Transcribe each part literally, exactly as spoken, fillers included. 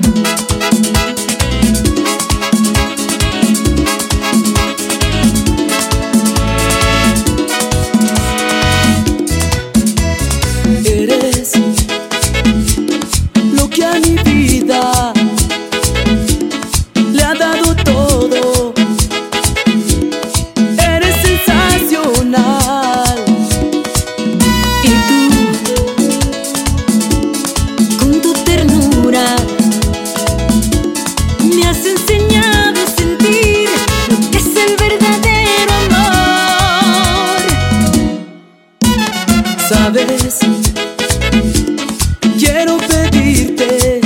Eres lo que a mi vida le ha dado todo. Eres sensacional. Y tú, con tu ternura, me has enseñado a sentir lo que es el verdadero amor. ¿Sabes? Quiero pedirte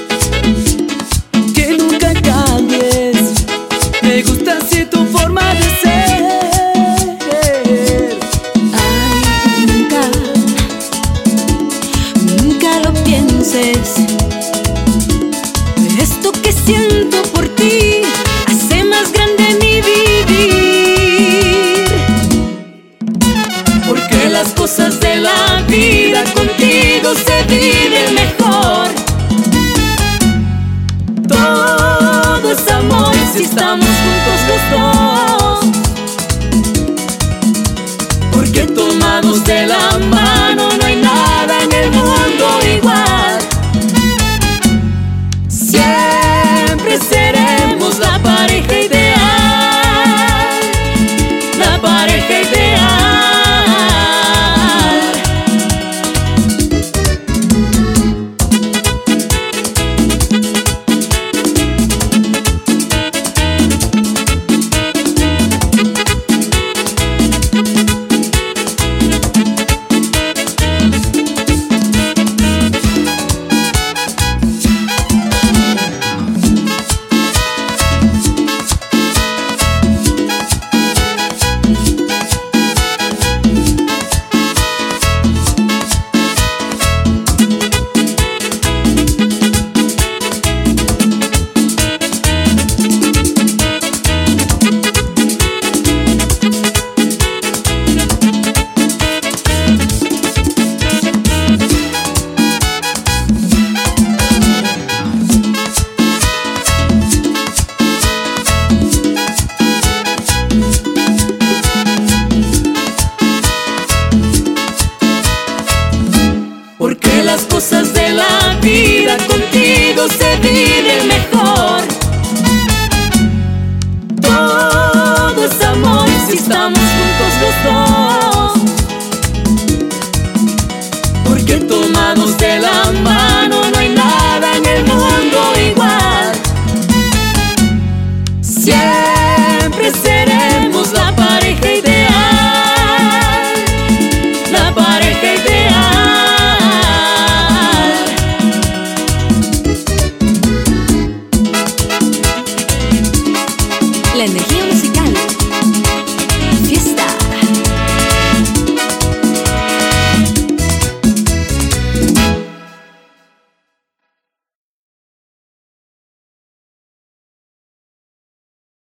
que nunca cambies. Me gusta así tu forma de ser. Ay, nunca, nunca lo pienses. Esto que siento por ti hace más grande mi vivir. Porque las cosas de la vida contigo se viven mejor. Todo es amor si estamos juntos los dos. Porque tomados de la mano no hay nada en el mundo igual. Siempre seremos la pareja ideal, la pareja ideal. Porque las cosas de la vida contigo se viven mejor. Todo es amor si estamos juntos los dos. Porque tomados de la mano